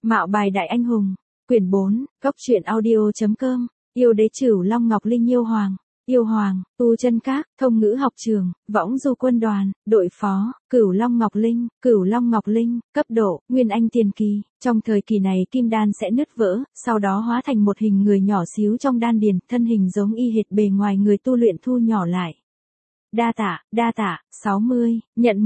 Mạo bài đại anh hùng. Quyển 4, Cốc truyện audio.com. Yêu đế Cửu Long Ngọc Linh yêu hoàng, tu chân các, thông ngữ học trường, võng du quân đoàn, đội phó, Cửu Long Ngọc Linh, cấp độ, Nguyên Anh tiền kỳ. Trong thời kỳ này kim đan sẽ nứt vỡ, sau đó hóa thành một hình người nhỏ xíu trong đan điền, thân hình giống y hệt bề ngoài người tu luyện thu nhỏ lại. Đa tạ, 60, nhận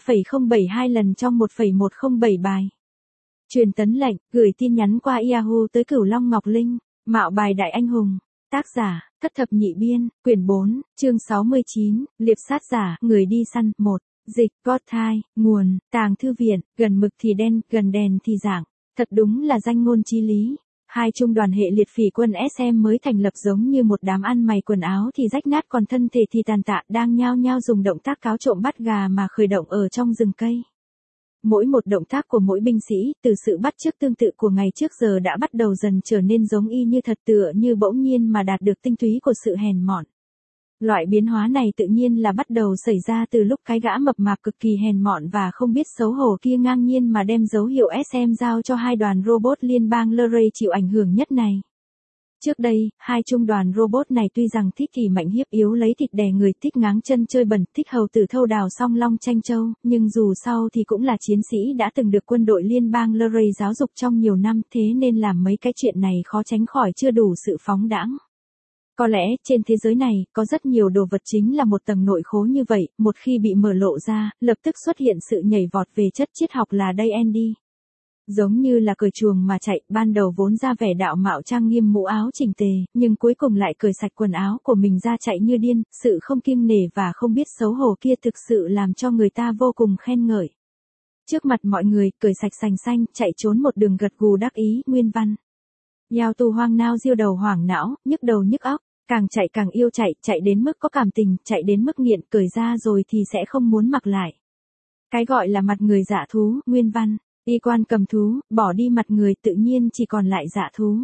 13,072 lần trong 1,107 bài. Truyền tấn lệnh, gửi tin nhắn qua Yahoo tới Cửu Long Ngọc Linh, mạo bài đại anh hùng. Tác giả, Thất Thập Nhị Biên, quyển 4, chương 69, liệp sát giả, người đi săn, 1, dịch, Godthai, nguồn, tàng thư viện, gần mực thì đen, gần đèn thì rạng. Thật đúng là danh ngôn chí lý. Hai trung đoàn hệ liệt phỉ quân SM mới thành lập giống như một đám ăn mày quần áo thì rách nát còn thân thể thì tàn tạ đang nhao nhao dùng động tác cáo trộm bắt gà mà khởi động ở trong rừng cây. Mỗi một động tác của mỗi binh sĩ, từ sự bắt chước tương tự của ngày trước giờ đã bắt đầu dần trở nên giống y như thật, tựa như bỗng nhiên mà đạt được tinh túy của sự hèn mọn. Loại biến hóa này tự nhiên là bắt đầu xảy ra từ lúc cái gã mập mạp cực kỳ hèn mọn và không biết xấu hổ kia ngang nhiên mà đem dấu hiệu SM giao cho hai đoàn robot liên bang Luray chịu ảnh hưởng nhất này. Trước đây, hai trung đoàn robot này tuy rằng thích kỳ mạnh hiếp yếu lấy thịt đè người, thích ngáng chân chơi bẩn, thích hầu tử thâu đào song long tranh châu, nhưng dù sao thì cũng là chiến sĩ đã từng được quân đội liên bang Luray giáo dục trong nhiều năm, thế nên làm mấy cái chuyện này khó tránh khỏi chưa đủ sự phóng đãng. Có lẽ, trên thế giới này, có rất nhiều đồ vật chính là một tầng nội khố như vậy, một khi bị mở lộ ra, lập tức xuất hiện sự nhảy vọt về chất triết học là đây Andy. Giống như là cởi chuồng mà chạy, ban đầu vốn ra vẻ đạo mạo trang nghiêm mũ áo chỉnh tề, nhưng cuối cùng lại cởi sạch quần áo của mình ra chạy như điên, sự không kiêng nể và không biết xấu hổ kia thực sự làm cho người ta vô cùng khen ngợi. Trước mặt mọi người, cởi sạch sành xanh, chạy trốn một đường gật gù đắc ý, nguyên văn. Giao tu hoang nao diêu đầu hoảng não, nhức đầu nhức óc, càng chạy càng yêu chạy đến mức có cảm tình, chạy đến mức nghiện, cởi ra rồi thì sẽ không muốn mặc lại. Cái gọi là mặt người dạ thú, nguyên văn. Y quan cầm thú, bỏ đi mặt người tự nhiên chỉ còn lại dạ thú.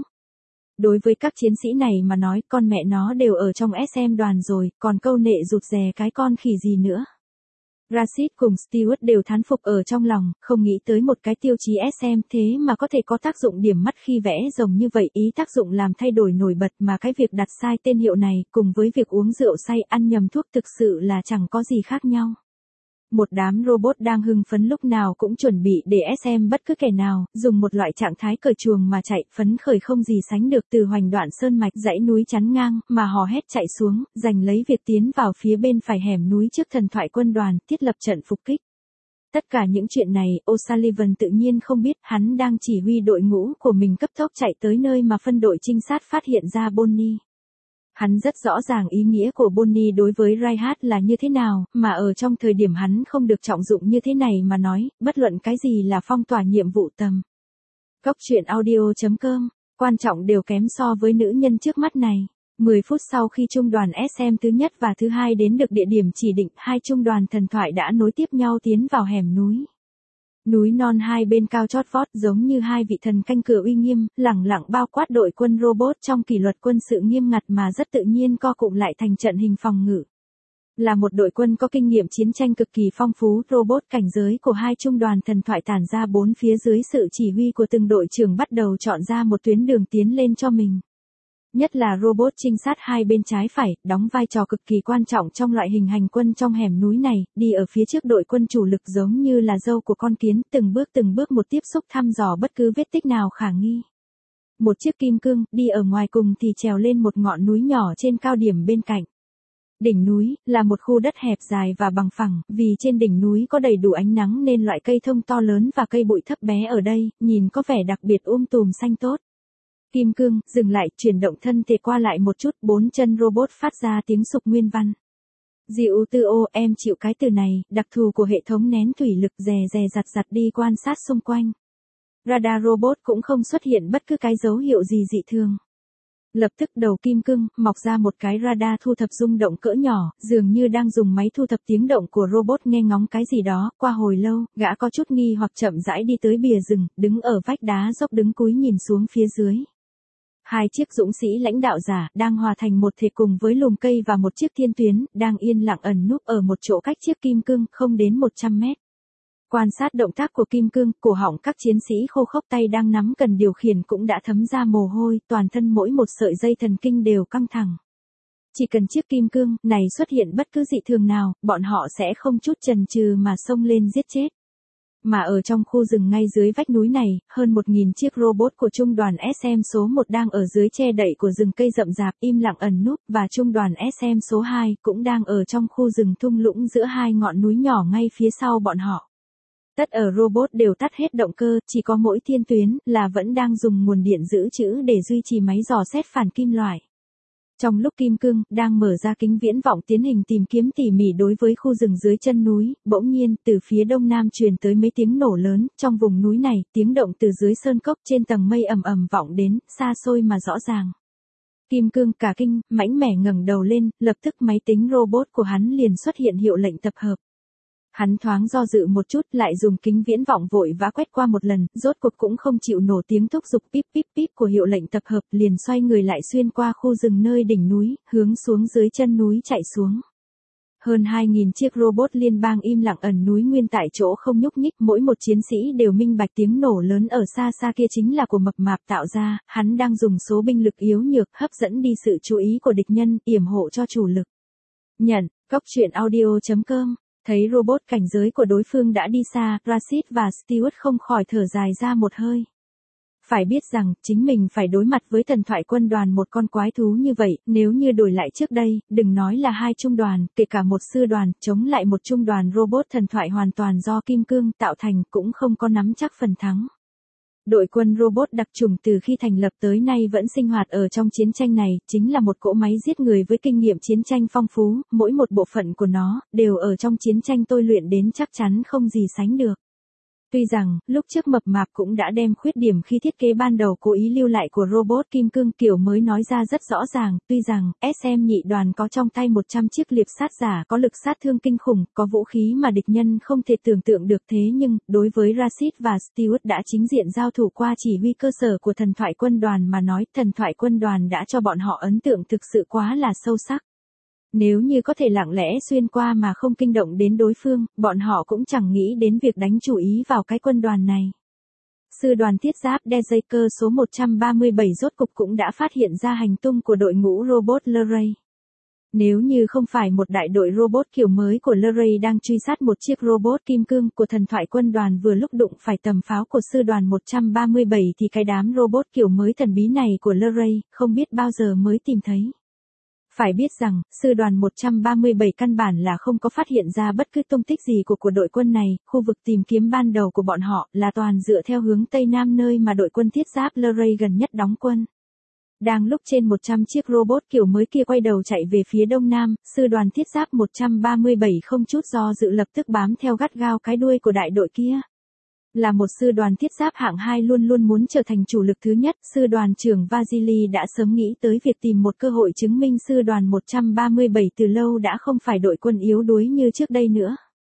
Đối với các chiến sĩ này mà nói, con mẹ nó đều ở trong SM đoàn rồi, còn câu nệ rụt rè cái con khỉ gì nữa. Rashid cùng Stewart đều thán phục ở trong lòng, không nghĩ tới một cái tiêu chí SM thế mà có thể có tác dụng điểm mắt khi vẽ rồng như vậy, ý tác dụng làm thay đổi nổi bật mà cái việc đặt sai tên hiệu này, cùng với việc uống rượu say ăn nhầm thuốc thực sự là chẳng có gì khác nhau. Một đám robot đang hưng phấn lúc nào cũng chuẩn bị để SM bất cứ kẻ nào, dùng một loại trạng thái cởi chuồng mà chạy, phấn khởi không gì sánh được từ hoành đoạn sơn mạch dãy núi chắn ngang, mà hò hét chạy xuống, giành lấy việc tiến vào phía bên phải hẻm núi trước thần thoại quân đoàn, thiết lập trận phục kích. Tất cả những chuyện này, O'Sullivan tự nhiên không biết, hắn đang chỉ huy đội ngũ của mình cấp tốc chạy tới nơi mà phân đội trinh sát phát hiện ra Bonnie. Hắn rất rõ ràng ý nghĩa của Bonnie đối với Reinhardt là như thế nào, mà ở trong thời điểm hắn không được trọng dụng như thế này mà nói, bất luận cái gì là phong tỏa nhiệm vụ tầm. Cốc truyện audio.com, quan trọng đều kém so với nữ nhân trước mắt này. 10 phút sau khi trung đoàn SM thứ nhất và thứ hai đến được địa điểm chỉ định, hai trung đoàn thần thoại đã nối tiếp nhau tiến vào hẻm núi. Núi non hai bên cao chót vót giống như hai vị thần canh cửa uy nghiêm, lẳng lặng bao quát đội quân robot trong kỷ luật quân sự nghiêm ngặt mà rất tự nhiên co cụm lại thành trận hình phòng ngự. Là một đội quân có kinh nghiệm chiến tranh cực kỳ phong phú, robot cảnh giới của hai trung đoàn thần thoại tản ra bốn phía dưới sự chỉ huy của từng đội trưởng bắt đầu chọn ra một tuyến đường tiến lên cho mình. Nhất là robot trinh sát hai bên trái phải, đóng vai trò cực kỳ quan trọng trong loại hình hành quân trong hẻm núi này, đi ở phía trước đội quân chủ lực giống như là râu của con kiến, từng bước một tiếp xúc thăm dò bất cứ vết tích nào khả nghi. Một chiếc kim cương, đi ở ngoài cùng thì trèo lên một ngọn núi nhỏ trên cao điểm bên cạnh. Đỉnh núi, là một khu đất hẹp dài và bằng phẳng, vì trên đỉnh núi có đầy đủ ánh nắng nên loại cây thông to lớn và cây bụi thấp bé ở đây, nhìn có vẻ đặc biệt tùm xanh tốt. Kim cương, dừng lại, chuyển động thân thể qua lại một chút, bốn chân robot phát ra tiếng sục nguyên văn. Dịu tư ô, em chịu cái từ này, đặc thù của hệ thống nén thủy lực dè giặt đi quan sát xung quanh. Radar robot cũng không xuất hiện bất cứ cái dấu hiệu gì dị thường. Lập tức đầu kim cương, mọc ra một cái radar thu thập rung động cỡ nhỏ, dường như đang dùng máy thu thập tiếng động của robot nghe ngóng cái gì đó, qua hồi lâu, gã có chút nghi hoặc chậm rãi đi tới bìa rừng, đứng ở vách đá dốc đứng cúi nhìn xuống phía dưới. Hai chiếc dũng sĩ lãnh đạo giả đang hòa thành một thể cùng với lùm cây và một chiếc thiên tuyến đang yên lặng ẩn núp ở một chỗ cách chiếc kim cương không đến 100 mét. Quan sát động tác của kim cương, cổ họng các chiến sĩ khô khốc, tay đang nắm cần điều khiển cũng đã thấm ra mồ hôi, toàn thân mỗi một sợi dây thần kinh đều căng thẳng. Chỉ cần chiếc kim cương này xuất hiện bất cứ dị thường nào, bọn họ sẽ không chút chần chừ mà xông lên giết chết. Mà ở trong khu rừng ngay dưới vách núi này, hơn 1.000 chiếc robot của trung đoàn SM số 1 đang ở dưới che đậy của rừng cây rậm rạp, im lặng ẩn núp, và trung đoàn SM số 2 cũng đang ở trong khu rừng thung lũng giữa hai ngọn núi nhỏ ngay phía sau bọn họ. Tất ở robot đều tắt hết động cơ, chỉ có mỗi thiên tuyến là vẫn đang dùng nguồn điện dự trữ để duy trì máy dò xét phản kim loại. Trong lúc kim cương đang mở ra kính viễn vọng tiến hành tìm kiếm tỉ mỉ đối với khu rừng dưới chân núi, bỗng nhiên từ phía đông nam truyền tới mấy tiếng nổ lớn. Trong vùng núi này, tiếng động từ dưới sơn cốc trên tầng mây ầm ầm vọng đến, xa xôi mà rõ ràng. Kim cương cả kinh, mãnh mẻ ngẩng đầu lên, lập tức máy tính robot của hắn liền xuất hiện hiệu lệnh tập hợp. Hắn thoáng do dự một chút, lại dùng kính viễn vọng vội vã quét qua một lần, rốt cuộc cũng không chịu nổ tiếng thúc giục píp píp píp của hiệu lệnh tập hợp, liền xoay người lại xuyên qua khu rừng nơi đỉnh núi, hướng xuống dưới chân núi chạy xuống. Hơn 2.000 chiếc robot liên bang im lặng ẩn núi nguyên tại chỗ không nhúc nhích, mỗi một chiến sĩ đều minh bạch tiếng nổ lớn ở xa xa kia chính là của mập mạp tạo ra, hắn đang dùng số binh lực yếu nhược hấp dẫn đi sự chú ý của địch nhân, yểm hộ cho chủ lực. Nhận, Góc truyện audio.com. Thấy robot cảnh giới của đối phương đã đi xa, Rashid và Stewart không khỏi thở dài ra một hơi. Phải biết rằng, chính mình phải đối mặt với thần thoại quân đoàn một con quái thú như vậy, nếu như đổi lại trước đây, đừng nói là 2 trung đoàn, kể cả một sư đoàn, chống lại một trung đoàn robot thần thoại hoàn toàn do kim cương tạo thành cũng không có nắm chắc phần thắng. Đội quân robot đặc chủng từ khi thành lập tới nay vẫn sinh hoạt ở trong chiến tranh này, chính là một cỗ máy giết người với kinh nghiệm chiến tranh phong phú, mỗi một bộ phận của nó, đều ở trong chiến tranh tôi luyện đến chắc chắn không gì sánh được. Tuy rằng, lúc trước mập mạp cũng đã đem khuyết điểm khi thiết kế ban đầu cố ý lưu lại của robot kim cương kiểu mới nói ra rất rõ ràng, tuy rằng, SM nhị đoàn có trong tay 100 chiếc liệp sát giả có lực sát thương kinh khủng, có vũ khí mà địch nhân không thể tưởng tượng được thế nhưng, đối với Rashid và Stewart đã chính diện giao thủ qua chỉ huy cơ sở của thần thoại quân đoàn mà nói, thần thoại quân đoàn đã cho bọn họ ấn tượng thực sự quá là sâu sắc. Nếu như có thể lặng lẽ xuyên qua mà không kinh động đến đối phương, bọn họ cũng chẳng nghĩ đến việc đánh chủ ý vào cái quân đoàn này. Sư đoàn thiết giáp Dejaker số 137 rốt cục cũng đã phát hiện ra hành tung của đội ngũ robot Luray. Nếu như không phải một đại đội robot kiểu mới của Luray đang truy sát một chiếc robot kim cương của thần thoại quân đoàn vừa lúc đụng phải tầm pháo của sư đoàn 137 thì cái đám robot kiểu mới thần bí này của Luray không biết bao giờ mới tìm thấy. Phải biết rằng, sư đoàn 137 căn bản là không có phát hiện ra bất cứ tung tích gì của đội quân này, khu vực tìm kiếm ban đầu của bọn họ là toàn dựa theo hướng Tây Nam nơi mà đội quân thiết giáp Luray gần nhất đóng quân. Đang lúc trên 100 chiếc robot kiểu mới kia quay đầu chạy về phía Đông Nam, sư đoàn thiết giáp 137 không chút do dự lập tức bám theo gắt gao cái đuôi của đại đội kia. Là một sư đoàn thiết giáp hạng 2 luôn luôn muốn trở thành chủ lực thứ nhất, sư đoàn trưởng Vasily đã sớm nghĩ tới việc tìm một cơ hội chứng minh sư đoàn 137 từ lâu đã không phải đội quân yếu đuối như trước đây nữa.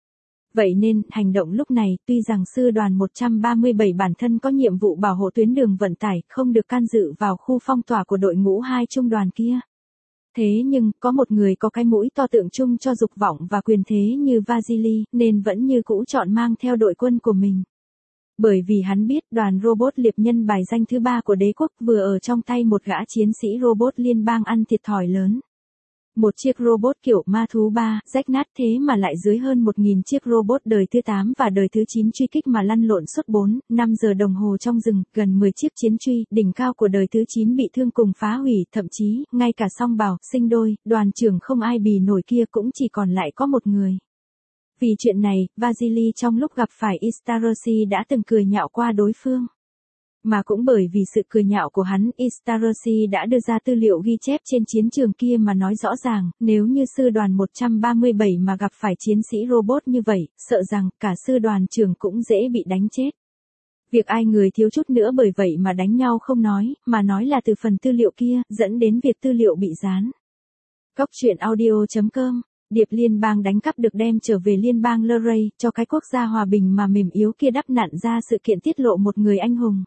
Vậy nên, hành động lúc này, tuy rằng sư đoàn 137 bản thân có nhiệm vụ bảo hộ tuyến đường vận tải, không được can dự vào khu phong tỏa của đội ngũ 2 trung đoàn kia. Thế nhưng, có một người có cái mũi to tượng trưng cho dục vọng và quyền thế như Vasily, nên vẫn như cũ chọn mang theo đội quân của mình. Bởi vì hắn biết đoàn robot liệp nhân bài danh thứ 3 của đế quốc vừa ở trong tay một gã chiến sĩ robot liên bang ăn thiệt thòi lớn. Một chiếc robot kiểu ma thú 3, rách nát thế mà lại dưới hơn 1.000 chiếc robot đời thứ 8 và đời thứ 9 truy kích mà lăn lộn suốt 4-5 giờ đồng hồ trong rừng, gần 10 chiếc chiến truy, đỉnh cao của đời thứ 9 bị thương cùng phá hủy, thậm chí, ngay cả song bảo, sinh đôi, đoàn trưởng không ai bì nổi kia cũng chỉ còn lại có một người. Vì chuyện này, Vasily trong lúc gặp phải Istarosi đã từng cười nhạo qua đối phương. Mà cũng bởi vì sự cười nhạo của hắn, Istarosi đã đưa ra tư liệu ghi chép trên chiến trường kia mà nói rõ ràng, nếu như sư đoàn 137 mà gặp phải chiến sĩ robot như vậy, sợ rằng cả sư đoàn trưởng cũng dễ bị đánh chết. Việc ai người thiếu chút nữa bởi vậy mà đánh nhau không nói, mà nói là từ phần tư liệu kia, dẫn đến việc tư liệu bị gián. Góc truyện audio.com. Điệp liên bang đánh cắp được đem trở về liên bang Luray, cho cái quốc gia hòa bình mà mềm yếu kia đắp nặn ra sự kiện tiết lộ một người anh hùng.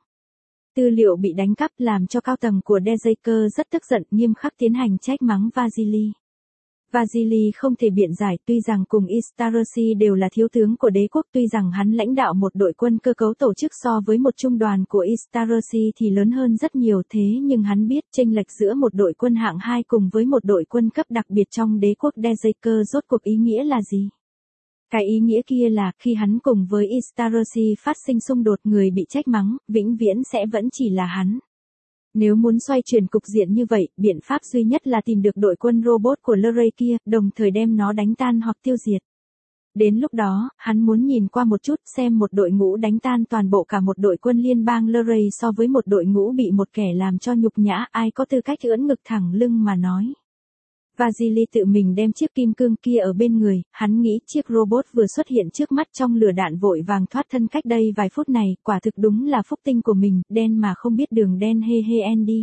Tư liệu bị đánh cắp làm cho cao tầng của Dejaker rất tức giận, nghiêm khắc tiến hành trách mắng Vasily. Vasily không thể biện giải, tuy rằng cùng Istarosi đều là thiếu tướng của đế quốc, tuy rằng hắn lãnh đạo một đội quân cơ cấu tổ chức so với một trung đoàn của Istarosi thì lớn hơn rất nhiều, thế nhưng hắn biết chênh lệch giữa một đội quân hạng 2 cùng với một đội quân cấp đặc biệt trong đế quốc Dezhker rốt cuộc ý nghĩa là gì? Cái ý nghĩa kia là, khi hắn cùng với Istarosi phát sinh xung đột, người bị trách mắng, vĩnh viễn sẽ vẫn chỉ là hắn. Nếu muốn xoay chuyển cục diện như vậy, biện pháp duy nhất là tìm được đội quân robot của Luray kia, đồng thời đem nó đánh tan hoặc tiêu diệt. Đến lúc đó, hắn muốn nhìn qua một chút xem một đội ngũ đánh tan toàn bộ cả một đội quân liên bang Luray so với một đội ngũ bị một kẻ làm cho nhục nhã, ai có tư cách ưỡn ngực thẳng lưng mà nói. Vasily tự mình đem chiếc kim cương kia ở bên người, hắn nghĩ chiếc robot vừa xuất hiện trước mắt trong lửa đạn vội vàng thoát thân cách đây vài phút này, quả thực đúng là phúc tinh của mình, đen mà không biết đường đen he he Andy.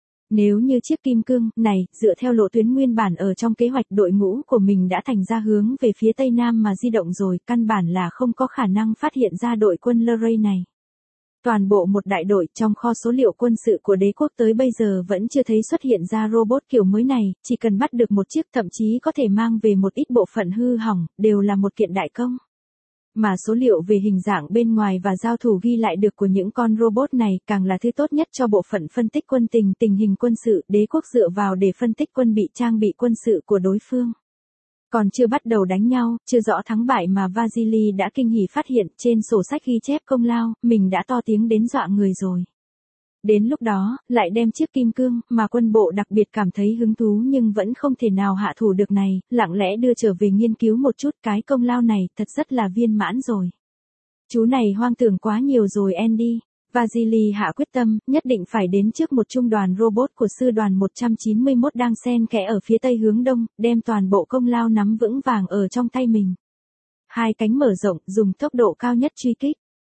Nếu như chiếc kim cương này, dựa theo lộ tuyến nguyên bản ở trong kế hoạch, đội ngũ của mình đã thành ra hướng về phía tây nam mà di động rồi, căn bản là không có khả năng phát hiện ra đội quân Luray này. Toàn bộ một đại đội trong kho số liệu quân sự của đế quốc tới bây giờ vẫn chưa thấy xuất hiện ra robot kiểu mới này, chỉ cần bắt được một chiếc, thậm chí có thể mang về một ít bộ phận hư hỏng, đều là một kiện đại công. Mà số liệu về hình dạng bên ngoài và giao thủ ghi lại được của những con robot này càng là thứ tốt nhất cho bộ phận phân tích quân tình hình quân sự, đế quốc dựa vào để phân tích quân bị trang bị quân sự của đối phương. Còn chưa bắt đầu đánh nhau, chưa rõ thắng bại mà Vasily đã kinh hỉ phát hiện trên sổ sách ghi chép công lao, mình đã to tiếng đến dọa người rồi. Đến lúc đó, lại đem chiếc kim cương mà quân bộ đặc biệt cảm thấy hứng thú nhưng vẫn không thể nào hạ thủ được này, lặng lẽ đưa trở về nghiên cứu một chút, cái công lao này thật rất là viên mãn rồi. Chú này hoang tưởng quá nhiều rồi Andy. Vasily hạ quyết tâm, nhất định phải đến trước một trung đoàn robot của sư đoàn 191 đang xen kẽ ở phía tây hướng đông, đem toàn bộ công lao nắm vững vàng ở trong tay mình. Hai cánh mở rộng, dùng tốc độ cao nhất truy kích.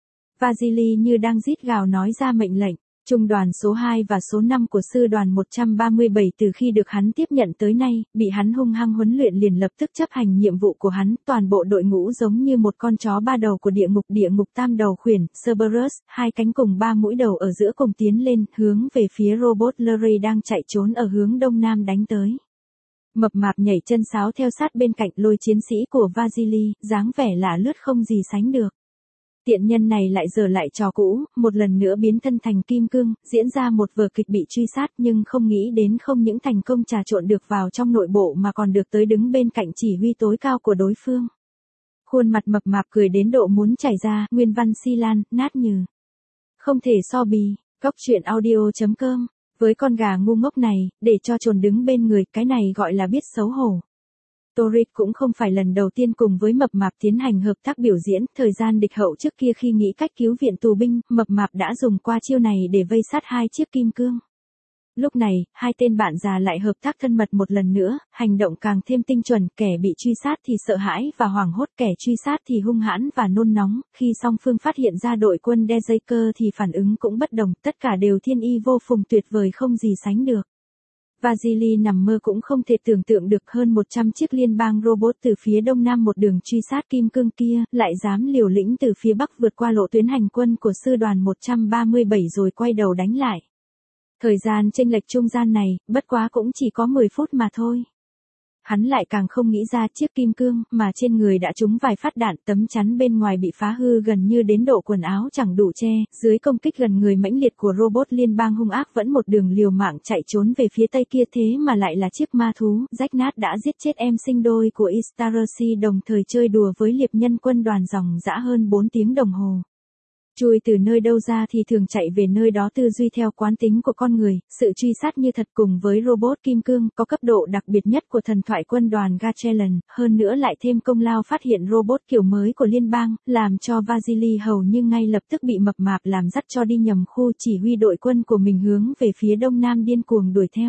Vasily như đang rít gào nói ra mệnh lệnh. Trung đoàn số 2 và số 5 của sư đoàn 137 từ khi được hắn tiếp nhận tới nay, bị hắn hung hăng huấn luyện liền lập tức chấp hành nhiệm vụ của hắn, toàn bộ đội ngũ giống như một con chó ba đầu của địa ngục tam đầu khuyển, Cerberus, hai cánh cùng ba mũi đầu ở giữa cùng tiến lên, hướng về phía robot Luray đang chạy trốn ở hướng đông nam đánh tới. Mập mạp nhảy chân sáo theo sát bên cạnh lôi chiến sĩ của Vasily, dáng vẻ lả lướt không gì sánh được. Tiện nhân này lại giờ lại trò cũ, một lần nữa biến thân thành kim cương, diễn ra một vở kịch bị truy sát nhưng không nghĩ đến không những thành công trà trộn được vào trong nội bộ mà còn được tới đứng bên cạnh chỉ huy tối cao của đối phương. Khuôn mặt mập mạp cười đến độ muốn chảy ra, nguyên văn si lan, nát nhừ. Không thể so bì, Cóc truyện audio.com, với con gà ngu ngốc này, để cho trồn đứng bên người, cái này gọi là biết xấu hổ. Torit cũng không phải lần đầu tiên cùng với mập mạp tiến hành hợp tác biểu diễn, thời gian địch hậu trước kia khi nghĩ cách cứu viện tù binh, mập mạp đã dùng qua chiêu này để vây sát hai chiếc kim cương. Lúc này, hai tên bạn già lại hợp tác thân mật một lần nữa, hành động càng thêm tinh chuẩn, kẻ bị truy sát thì sợ hãi và hoảng hốt, kẻ truy sát thì hung hãn và nôn nóng, khi song phương phát hiện ra đội quân Dezhker thì phản ứng cũng bất đồng, tất cả đều thiên y vô phùng tuyệt vời không gì sánh được. Vasily nằm mơ cũng không thể tưởng tượng được hơn 100 chiếc liên bang robot từ phía đông nam một đường truy sát kim cương kia, lại dám liều lĩnh từ phía bắc vượt qua lộ tuyến hành quân của sư đoàn 137 rồi quay đầu đánh lại. Thời gian chênh lệch trung gian này, bất quá cũng chỉ có 10 phút mà thôi. Hắn lại càng không nghĩ ra chiếc kim cương mà trên người đã trúng vài phát đạn, tấm chắn bên ngoài bị phá hư gần như đến độ quần áo chẳng đủ che, dưới công kích gần người mãnh liệt của robot liên bang hung ác vẫn một đường liều mạng chạy trốn về phía tây kia, thế mà lại là chiếc ma thú, rách nát đã giết chết em sinh đôi của Istarosi đồng thời chơi đùa với liệp nhân quân đoàn dòng dã hơn 4 tiếng đồng hồ. Chui từ nơi đâu ra thì thường chạy về nơi đó, tư duy theo quán tính của con người, sự truy sát như thật cùng với robot kim cương có cấp độ đặc biệt nhất của thần thoại quân đoàn Gatchelan, hơn nữa lại thêm công lao phát hiện robot kiểu mới của liên bang, làm cho Vasily hầu như ngay lập tức bị mập mạp làm dắt cho đi nhầm khu, chỉ huy đội quân của mình hướng về phía đông nam điên cuồng đuổi theo.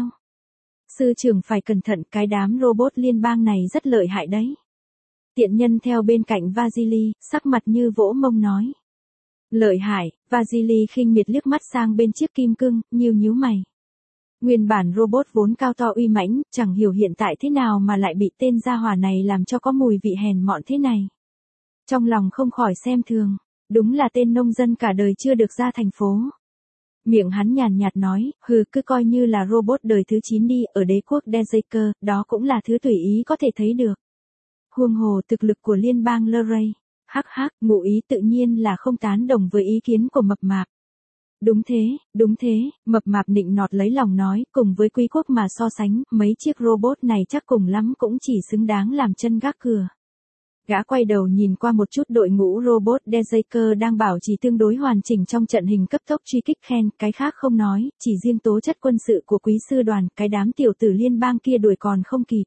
Sư trưởng phải cẩn thận, cái đám robot liên bang này rất lợi hại đấy. Tiện nhân theo bên cạnh Vasily, sắc mặt như vỗ mông nói. Lợi hại, Vasily khinh miệt liếc mắt sang bên chiếc kim cương, nhíu mày. Nguyên bản robot vốn cao to uy mãnh, chẳng hiểu hiện tại thế nào mà lại bị tên gia hỏa này làm cho có mùi vị hèn mọn thế này. Trong lòng không khỏi xem thường, đúng là tên nông dân cả đời chưa được ra thành phố. Miệng hắn nhàn nhạt nói, cứ coi như là robot đời thứ 9 đi, ở đế quốc Dejaker, đó cũng là thứ tùy ý có thể thấy được. Huống hồ thực lực của liên bang Luray. Hắc hắc, ngụ ý tự nhiên là không tán đồng với ý kiến của mập mạp. Đúng thế, mập mạp nịnh nọt lấy lòng nói, cùng với quý quốc mà so sánh, mấy chiếc robot này chắc cùng lắm cũng chỉ xứng đáng làm chân gác cửa. Gã quay đầu nhìn qua một chút đội ngũ robot Dejaker đang bảo trì tương đối hoàn chỉnh trong trận hình cấp tốc truy kích khen, cái khác không nói, chỉ riêng tố chất quân sự của quý sư đoàn, cái đám tiểu tử liên bang kia đuổi còn không kịp.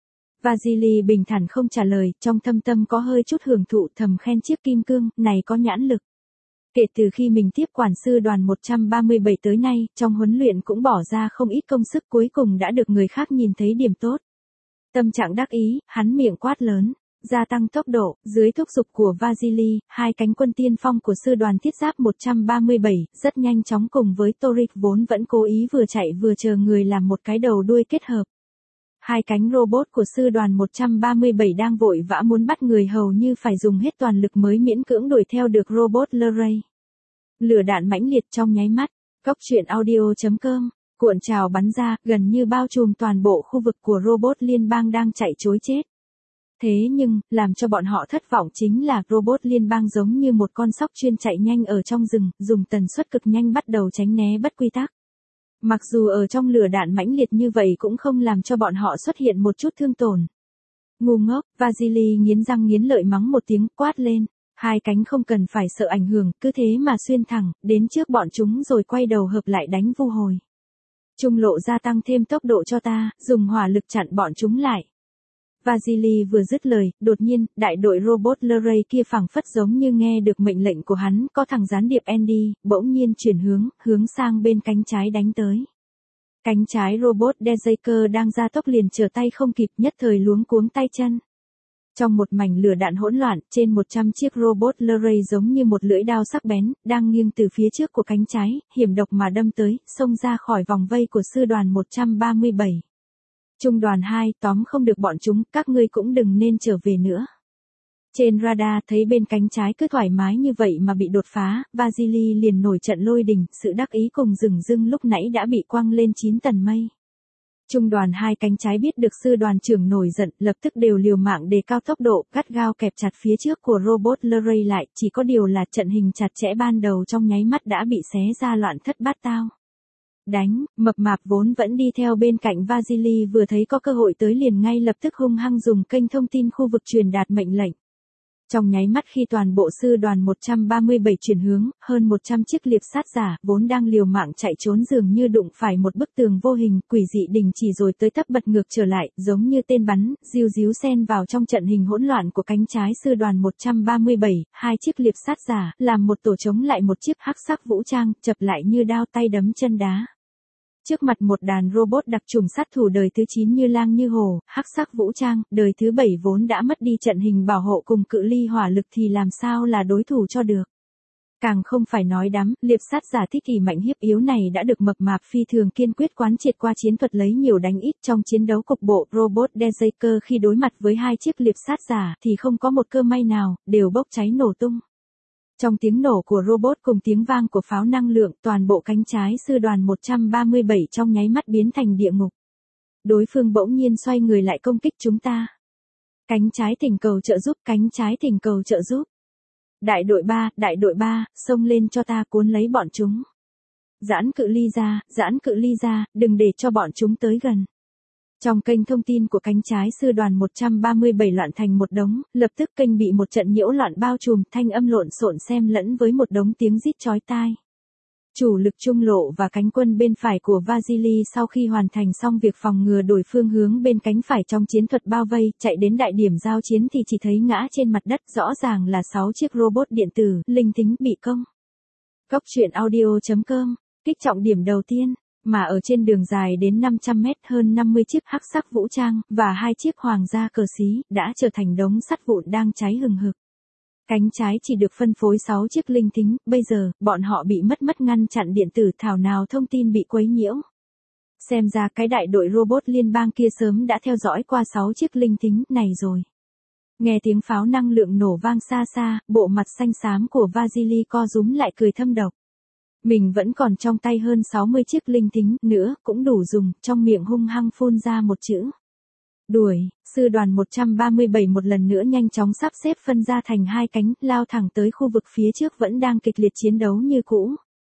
Vasily bình thản không trả lời, trong thâm tâm có hơi chút hưởng thụ, thầm khen chiếc kim cương, này có nhãn lực. Kể từ khi mình tiếp quản sư đoàn 137 tới nay, trong huấn luyện cũng bỏ ra không ít công sức, cuối cùng đã được người khác nhìn thấy điểm tốt. Tâm trạng đắc ý, hắn miệng quát lớn, gia tăng tốc độ, dưới thúc giục của Vasily, hai cánh quân tiên phong của sư đoàn thiết giáp 137, rất nhanh chóng cùng với Torik vốn vẫn cố ý vừa chạy vừa chờ người làm một cái đầu đuôi kết hợp. Hai cánh robot của sư đoàn 137 đang vội vã muốn bắt người, hầu như phải dùng hết toàn lực mới miễn cưỡng đuổi theo được robot Luray. Lửa đạn mãnh liệt trong nháy mắt, Cóc truyện audio.com, cuộn trào bắn ra, gần như bao trùm toàn bộ khu vực của robot liên bang đang chạy trối chết. Thế nhưng, làm cho bọn họ thất vọng chính là robot liên bang giống như một con sóc chuyên chạy nhanh ở trong rừng, dùng tần suất cực nhanh bắt đầu tránh né bất quy tắc. Mặc dù ở trong lửa đạn mãnh liệt như vậy cũng không làm cho bọn họ xuất hiện một chút thương tổn. Ngu ngốc, Vasily nghiến răng nghiến lợi mắng một tiếng, quát lên. Hai cánh không cần phải sợ ảnh hưởng, cứ thế mà xuyên thẳng, đến trước bọn chúng rồi quay đầu hợp lại đánh vu hồi. Trung lộ gia tăng thêm tốc độ cho ta, dùng hỏa lực chặn bọn chúng lại. Vasily vừa dứt lời, đột nhiên, đại đội robot Luray kia phảng phất giống như nghe được mệnh lệnh của hắn, có thằng gián điệp Andy, bỗng nhiên chuyển hướng sang bên cánh trái đánh tới. Cánh trái robot Dejaker đang ra tốc liền trở tay không kịp, nhất thời luống cuống tay chân. Trong một mảnh lửa đạn hỗn loạn, trên 100 chiếc robot Luray giống như một lưỡi dao sắc bén, đang nghiêng từ phía trước của cánh trái, hiểm độc mà đâm tới, xông ra khỏi vòng vây của sư đoàn 137. Trung đoàn 2, tóm không được bọn chúng, các ngươi cũng đừng nên trở về nữa. Trên radar thấy bên cánh trái cứ thoải mái như vậy mà bị đột phá, Vasily liền nổi trận lôi đình, sự đắc ý cùng rừng rưng lúc nãy đã bị quăng lên 9 tầng mây. Trung đoàn 2 cánh trái biết được sư đoàn trưởng nổi giận, lập tức đều liều mạng đề cao tốc độ, gắt gao kẹp chặt phía trước của robot Luray lại, chỉ có điều là trận hình chặt chẽ ban đầu trong nháy mắt đã bị xé ra loạn thất bát tao. Đánh, mập mạp vốn vẫn đi theo bên cạnh Vasily vừa thấy có cơ hội tới liền ngay lập tức hung hăng dùng kênh thông tin khu vực truyền đạt mệnh lệnh. Trong nháy mắt khi toàn bộ sư đoàn 137 chuyển hướng, hơn 100 chiếc liệp sát giả vốn đang liều mạng chạy trốn dường như đụng phải một bức tường vô hình, quỷ dị đình chỉ rồi tới tấp bật ngược trở lại, giống như tên bắn, ríu ríu xen vào trong trận hình hỗn loạn của cánh trái sư đoàn 137, hai chiếc liệp sát giả làm một tổ chống lại một chiếc hắc sắc vũ trang, chập lại như đao tay đấm chân đá. Trước mặt một đàn robot đặc trùng sát thủ đời thứ 9 như lang như hổ, hắc sắc vũ trang, đời thứ 7 vốn đã mất đi trận hình bảo hộ cùng cự ly hỏa lực thì làm sao là đối thủ cho được. Càng không phải nói đám, liệp sát giả thích kỳ mạnh hiếp yếu này đã được mập mạp phi thường kiên quyết quán triệt qua chiến thuật lấy nhiều đánh ít trong chiến đấu cục bộ. Robot Dejaker khi đối mặt với hai chiếc liệp sát giả thì không có một cơ may nào, đều bốc cháy nổ tung. Trong tiếng nổ của robot cùng tiếng vang của pháo năng lượng, toàn bộ cánh trái sư đoàn 137 trong nháy mắt biến thành địa ngục. Đối phương bỗng nhiên xoay người lại công kích chúng ta. Cánh trái thỉnh cầu trợ giúp, cánh trái thỉnh cầu trợ giúp. Đại đội 3, xông lên cho ta cuốn lấy bọn chúng. Giãn cự ly ra, đừng để cho bọn chúng tới gần. Trong kênh thông tin của cánh trái sư đoàn 137 loạn thành một đống, lập tức kênh bị một trận nhiễu loạn bao trùm, thanh âm lộn xộn xen lẫn với một đống tiếng rít chói tai. Chủ lực trung lộ và cánh quân bên phải của Vasily sau khi hoàn thành xong việc phòng ngừa đổi phương hướng bên cánh phải trong chiến thuật bao vây, chạy đến đại điểm giao chiến thì chỉ thấy ngã trên mặt đất, rõ ràng là 6 chiếc robot điện tử, linh tính bị công. Cóc truyện audio.com, kích trọng điểm đầu tiên. Mà ở trên đường dài đến 500 mét, hơn 50 chiếc hắc sắc vũ trang, và 2 chiếc hoàng gia cờ xí, đã trở thành đống sắt vụn đang cháy hừng hực. Cánh trái chỉ được phân phối 6 chiếc linh thính, bây giờ, bọn họ bị mất ngăn chặn điện tử, thảo nào thông tin bị quấy nhiễu. Xem ra cái đại đội robot liên bang kia sớm đã theo dõi qua 6 chiếc linh thính này rồi. Nghe tiếng pháo năng lượng nổ vang xa xa, bộ mặt xanh xám của Vasily co rúm lại cười thâm độc. Mình vẫn còn trong tay hơn 60 chiếc linh tính nữa, cũng đủ dùng, trong miệng hung hăng phun ra một chữ. Đuổi, sư đoàn 137 một lần nữa nhanh chóng sắp xếp phân ra thành hai cánh, lao thẳng tới khu vực phía trước vẫn đang kịch liệt chiến đấu như cũ.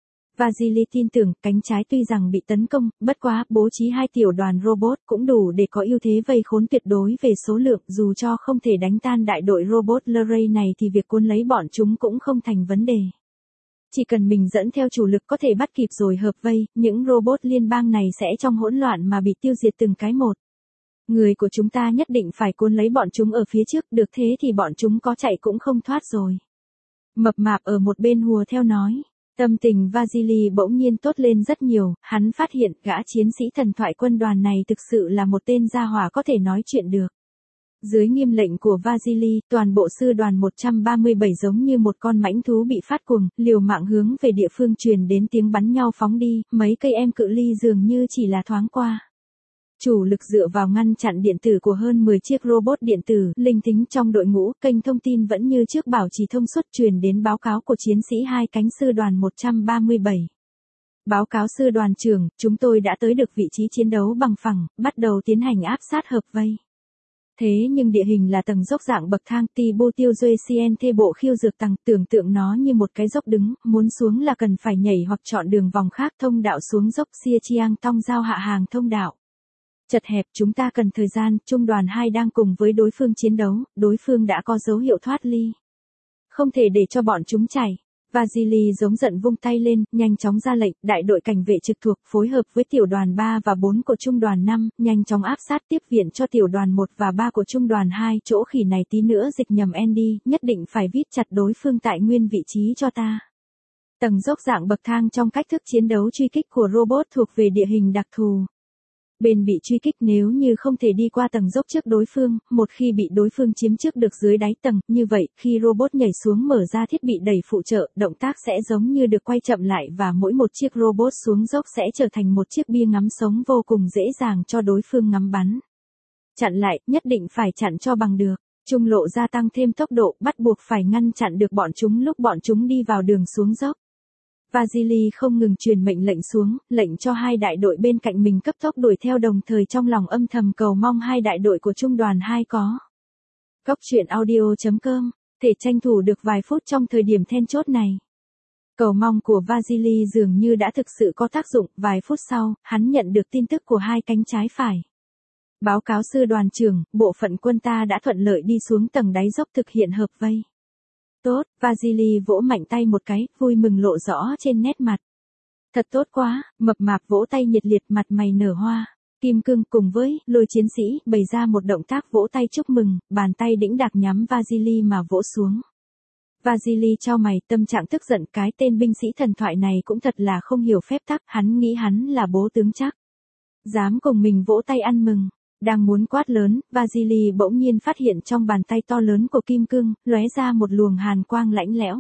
Vasily tin tưởng, cánh trái tuy rằng bị tấn công, bất quá, bố trí hai tiểu đoàn robot cũng đủ để có ưu thế vây khốn tuyệt đối về số lượng, dù cho không thể đánh tan đại đội robot Luray này thì việc cuốn lấy bọn chúng cũng không thành vấn đề. Chỉ cần mình dẫn theo chủ lực có thể bắt kịp rồi hợp vây, những robot liên bang này sẽ trong hỗn loạn mà bị tiêu diệt từng cái một. Người của chúng ta nhất định phải cuốn lấy bọn chúng ở phía trước, được thế thì bọn chúng có chạy cũng không thoát rồi. Mập mạp ở một bên hùa theo nói. Tâm tình Vasily bỗng nhiên tốt lên rất nhiều, hắn phát hiện gã chiến sĩ thần thoại quân đoàn này thực sự là một tên gia hỏa có thể nói chuyện được. Dưới nghiêm lệnh của Vasily, toàn bộ sư đoàn 137 giống như một con mãnh thú bị phát cuồng, liều mạng hướng về địa phương truyền đến tiếng bắn nhau phóng đi, mấy cây em cự ly dường như chỉ là thoáng qua. Chủ lực dựa vào ngăn chặn điện tử của hơn 10 chiếc robot điện tử, linh tính trong đội ngũ, kênh thông tin vẫn như trước bảo trì thông suốt truyền đến báo cáo của chiến sĩ hai cánh sư đoàn 137. Báo cáo sư đoàn trưởng, chúng tôi đã tới được vị trí chiến đấu bằng phẳng, bắt đầu tiến hành áp sát hợp vây. Thế nhưng địa hình là tầng dốc dạng bậc thang, Tibo tiêu duê cien thê bộ khiêu dược tầng, tưởng tượng nó như một cái dốc đứng, muốn xuống là cần phải nhảy hoặc chọn đường vòng khác, thông đạo xuống dốc Xia Chiang Tong giao hạ hàng thông đạo. Chật hẹp, chúng ta cần thời gian, trung đoàn 2 đang cùng với đối phương chiến đấu, đối phương đã có dấu hiệu thoát ly. Không thể để cho bọn chúng chạy. Vasily giống giận vung tay lên, nhanh chóng ra lệnh, đại đội cảnh vệ trực thuộc phối hợp với tiểu đoàn 3 và 4 của trung đoàn 5, nhanh chóng áp sát tiếp viện cho tiểu đoàn 1 và 3 của trung đoàn 2, chỗ khỉ này tí nữa dịch nhầm Andy, nhất định phải vít chặt đối phương tại nguyên vị trí cho ta. Tầng dốc dạng bậc thang trong cách thức chiến đấu truy kích của robot thuộc về địa hình đặc thù. Bên bị truy kích nếu như không thể đi qua tầng dốc trước đối phương, một khi bị đối phương chiếm trước được dưới đáy tầng, như vậy, khi robot nhảy xuống mở ra thiết bị đẩy phụ trợ, động tác sẽ giống như được quay chậm lại và mỗi một chiếc robot xuống dốc sẽ trở thành một chiếc bia ngắm sống vô cùng dễ dàng cho đối phương ngắm bắn. Chặn lại, nhất định phải chặn cho bằng được. Trung lộ gia tăng thêm tốc độ, bắt buộc phải ngăn chặn được bọn chúng lúc bọn chúng đi vào đường xuống dốc. Vasily không ngừng truyền mệnh lệnh xuống, lệnh cho hai đại đội bên cạnh mình cấp tốc đuổi theo, đồng thời trong lòng âm thầm cầu mong hai đại đội của trung đoàn 2 có. Góc truyện audio.com, thể tranh thủ được vài phút trong thời điểm then chốt này. Cầu mong của Vasily dường như đã thực sự có tác dụng, vài phút sau, hắn nhận được tin tức của hai cánh trái phải. Báo cáo sư đoàn trưởng, bộ phận quân ta đã thuận lợi đi xuống tầng đáy dốc thực hiện hợp vây. Tốt, Vasily vỗ mạnh tay một cái, vui mừng lộ rõ trên nét mặt. Thật tốt quá, mập mạp vỗ tay nhiệt liệt, mặt mày nở hoa. Kim Cương cùng với Lôi chiến sĩ bày ra một động tác vỗ tay chúc mừng, bàn tay đĩnh đạc nhắm Vasily mà vỗ xuống. Vasily chau mày, tâm trạng tức giận, cái tên binh sĩ thần thoại này cũng thật là không hiểu phép tắc, hắn nghĩ hắn là bố tướng chắc. Dám cùng mình vỗ tay ăn mừng. Đang muốn quát lớn, Vasily bỗng nhiên phát hiện trong bàn tay to lớn của Kim Cương, lóe ra một luồng hàn quang lạnh lẽo.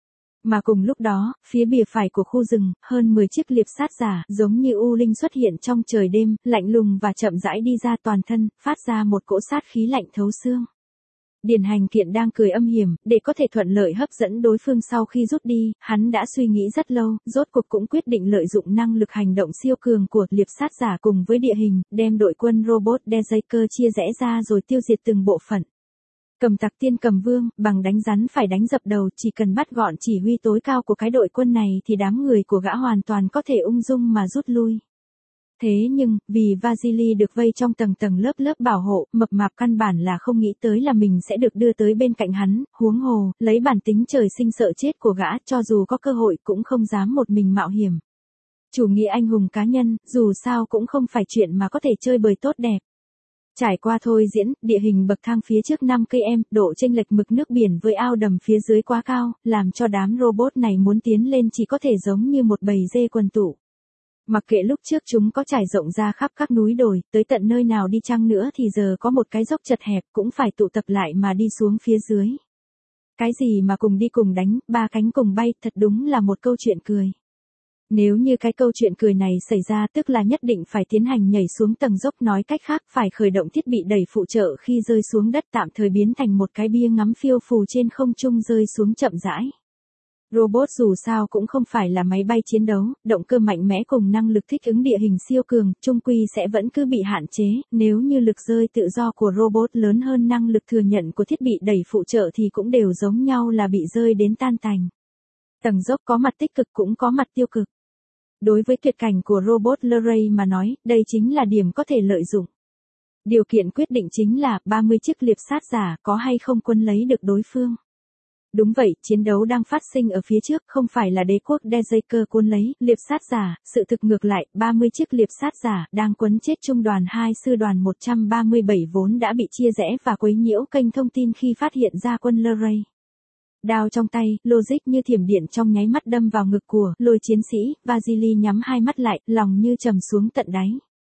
Mà cùng lúc đó, phía bìa phải của khu rừng, hơn 10 chiếc liệp sát giả, giống như u linh xuất hiện trong trời đêm, lạnh lùng và chậm rãi đi ra toàn thân, phát ra một cỗ sát khí lạnh thấu xương. Điền Hành Kiện đang cười âm hiểm, để có thể thuận lợi hấp dẫn đối phương sau khi rút đi, hắn đã suy nghĩ rất lâu, rốt cuộc cũng quyết định lợi dụng năng lực hành động siêu cường của liệp sát giả cùng với địa hình, đem đội quân robot Dejaker chia rẽ ra rồi tiêu diệt từng bộ phận. Cầm tặc tiên cầm vương, bằng đánh rắn phải đánh dập đầu, chỉ cần bắt gọn chỉ huy tối cao của cái đội quân này thì đám người của gã hoàn toàn có thể ung dung mà rút lui. Thế nhưng, vì Vasily được vây trong tầng tầng lớp lớp bảo hộ, mập mạp căn bản là không nghĩ tới là mình sẽ được đưa tới bên cạnh hắn, huống hồ, lấy bản tính trời sinh sợ chết của gã, cho dù có cơ hội cũng không dám một mình mạo hiểm. Chủ nghĩa anh hùng cá nhân, dù sao cũng không phải chuyện mà có thể chơi bời tốt đẹp. Trải qua thôi diễn, địa hình bậc thang phía trước 5 cây em, độ chênh lệch mực nước biển với ao đầm phía dưới quá cao, làm cho đám robot này muốn tiến lên chỉ có thể giống như một bầy dê quần tụ. Mặc kệ lúc trước chúng có trải rộng ra khắp các núi đồi, tới tận nơi nào đi chăng nữa thì giờ có một cái dốc chật hẹp cũng phải tụ tập lại mà đi xuống phía dưới. Cái gì mà cùng đi cùng đánh, ba cánh cùng bay, thật đúng là một câu chuyện cười. Nếu như cái câu chuyện cười này xảy ra tức là nhất định phải tiến hành nhảy xuống tầng dốc, nói cách khác phải khởi động thiết bị đẩy phụ trợ khi rơi xuống đất, tạm thời biến thành một cái bia ngắm phiêu phù trên không trung rơi xuống chậm rãi. Robot dù sao cũng không phải là máy bay chiến đấu, động cơ mạnh mẽ cùng năng lực thích ứng địa hình siêu cường, chung quy sẽ vẫn cứ bị hạn chế, nếu như lực rơi tự do của robot lớn hơn năng lực thừa nhận của thiết bị đẩy phụ trợ thì cũng đều giống nhau là bị rơi đến tan tành. Tầng dốc có mặt tích cực cũng có mặt tiêu cực. Đối với tuyệt cảnh của robot Luray mà nói, đây chính là điểm có thể lợi dụng. Điều kiện quyết định chính là 30 chiếc liệp sát giả có hay không quân lấy được đối phương. Đúng vậy, chiến đấu đang phát sinh ở phía trước, không phải là đế quốc Berserker cuốn lấy liệp sát giả, sự thực ngược lại, 30 chiếc liệp sát giả đang quấn chết trung đoàn 2 sư đoàn 137 vốn đã bị chia rẽ và quấy nhiễu kênh thông tin khi phát hiện ra quân Luray. Đao trong tay, logic như thiểm điện trong nháy mắt đâm vào ngực của Lôi chiến sĩ, Vasily nhắm hai mắt lại, lòng như trầm xuống tận đáy.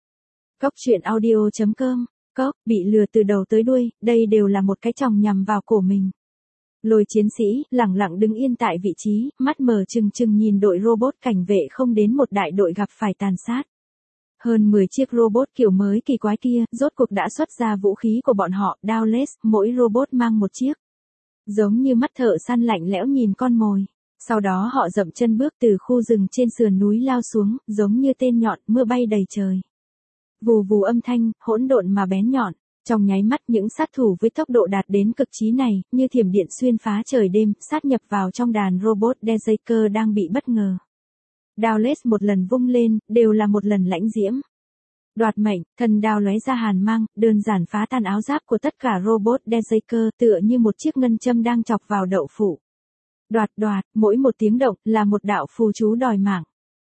Cốc truyện audio.com, Cốc, bị lừa từ đầu tới đuôi, đây đều là một cái chòng nhằm vào cổ mình. Lôi chiến sĩ, lẳng lặng đứng yên tại vị trí, mắt mở trừng trừng nhìn đội robot cảnh vệ không đến một đại đội gặp phải tàn sát. Hơn 10 chiếc robot kiểu mới kỳ quái kia, rốt cuộc đã xuất ra vũ khí của bọn họ, Downless, mỗi robot mang một chiếc. Giống như mắt thợ săn lạnh lẽo nhìn con mồi. Sau đó họ dậm chân bước từ khu rừng trên sườn núi lao xuống, giống như tên nhọn, mưa bay đầy trời. Vù vù âm thanh, hỗn độn mà bén nhọn. Trong nháy mắt những sát thủ với tốc độ đạt đến cực trí này, như thiểm điện xuyên phá trời đêm, sát nhập vào trong đàn robot Berserker đang bị bất ngờ. Downless một lần vung lên, đều là một lần lãnh diễm. Đoạt mệnh, thần đao lóe ra hàn mang, đơn giản phá tan áo giáp của tất cả robot Berserker tựa như một chiếc ngân châm đang chọc vào đậu phụ. Đoạt, mỗi một tiếng động là một đạo phù chú đòi mạng.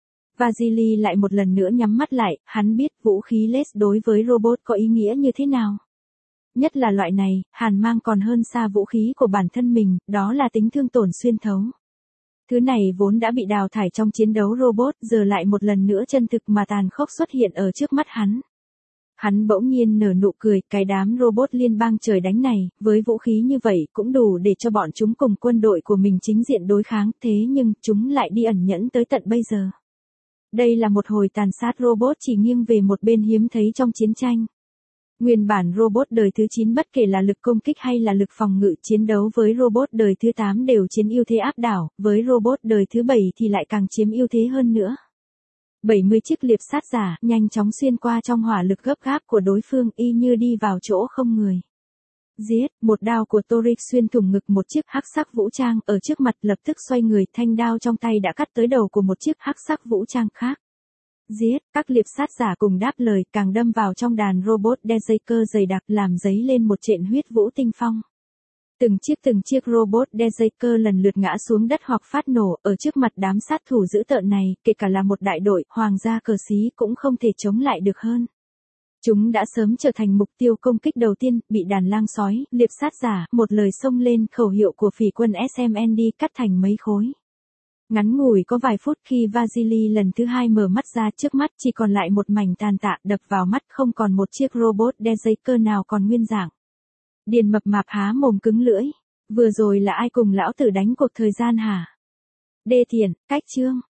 Vasily lại một lần nữa nhắm mắt lại, hắn biết vũ khí laser đối với robot có ý nghĩa như thế nào. Nhất là loại này, hàn mang còn hơn xa vũ khí của bản thân mình, đó là tính thương tổn xuyên thấu. Thứ này vốn đã bị đào thải trong chiến đấu robot, giờ lại một lần nữa chân thực mà tàn khốc xuất hiện ở trước mắt hắn. Hắn bỗng nhiên nở nụ cười, cái đám robot liên bang trời đánh này, với vũ khí như vậy cũng đủ để cho bọn chúng cùng quân đội của mình chính diện đối kháng, thế nhưng chúng lại đi ẩn nhẫn tới tận bây giờ. Đây là một hồi tàn sát robot chỉ nghiêng về một bên hiếm thấy trong chiến tranh. Nguyên bản robot đời thứ 9 bất kể là lực công kích hay là lực phòng ngự chiến đấu với robot đời thứ 8 đều chiếm ưu thế áp đảo, với robot đời thứ 7 thì lại càng chiếm ưu thế hơn nữa. 70 chiếc liệp sát giả nhanh chóng xuyên qua trong hỏa lực gấp gáp của đối phương y như đi vào chỗ không người. Giết, một đao của Toric xuyên thủng ngực một chiếc hắc sắc vũ trang ở trước mặt lập tức xoay người, thanh đao trong tay đã cắt tới đầu của một chiếc hắc sắc vũ trang khác. Giết, các liệp sát giả cùng đáp lời càng đâm vào trong đàn robot Berserker dày đặc làm dấy lên một trận huyết vũ tinh phong. Từng chiếc robot Berserker lần lượt ngã xuống đất hoặc phát nổ ở trước mặt đám sát thủ dữ tợn này, kể cả là một đại đội hoàng gia cờ xí cũng không thể chống lại được hơn. Chúng đã sớm trở thành mục tiêu công kích đầu tiên, bị đàn lang sói, liệp sát giả, một lời xông lên khẩu hiệu của phỉ quân SMND cắt thành mấy khối. Ngắn ngủi có vài phút khi Vasily lần thứ 2 mở mắt ra trước mắt chỉ còn lại một mảnh tàn tạ đập vào mắt không còn một chiếc robot Berserker nào còn nguyên dạng. Điền mập mạp há mồm cứng lưỡi. Vừa rồi là ai cùng lão tử đánh cuộc thời gian hả? Đê Thiện, cách chương.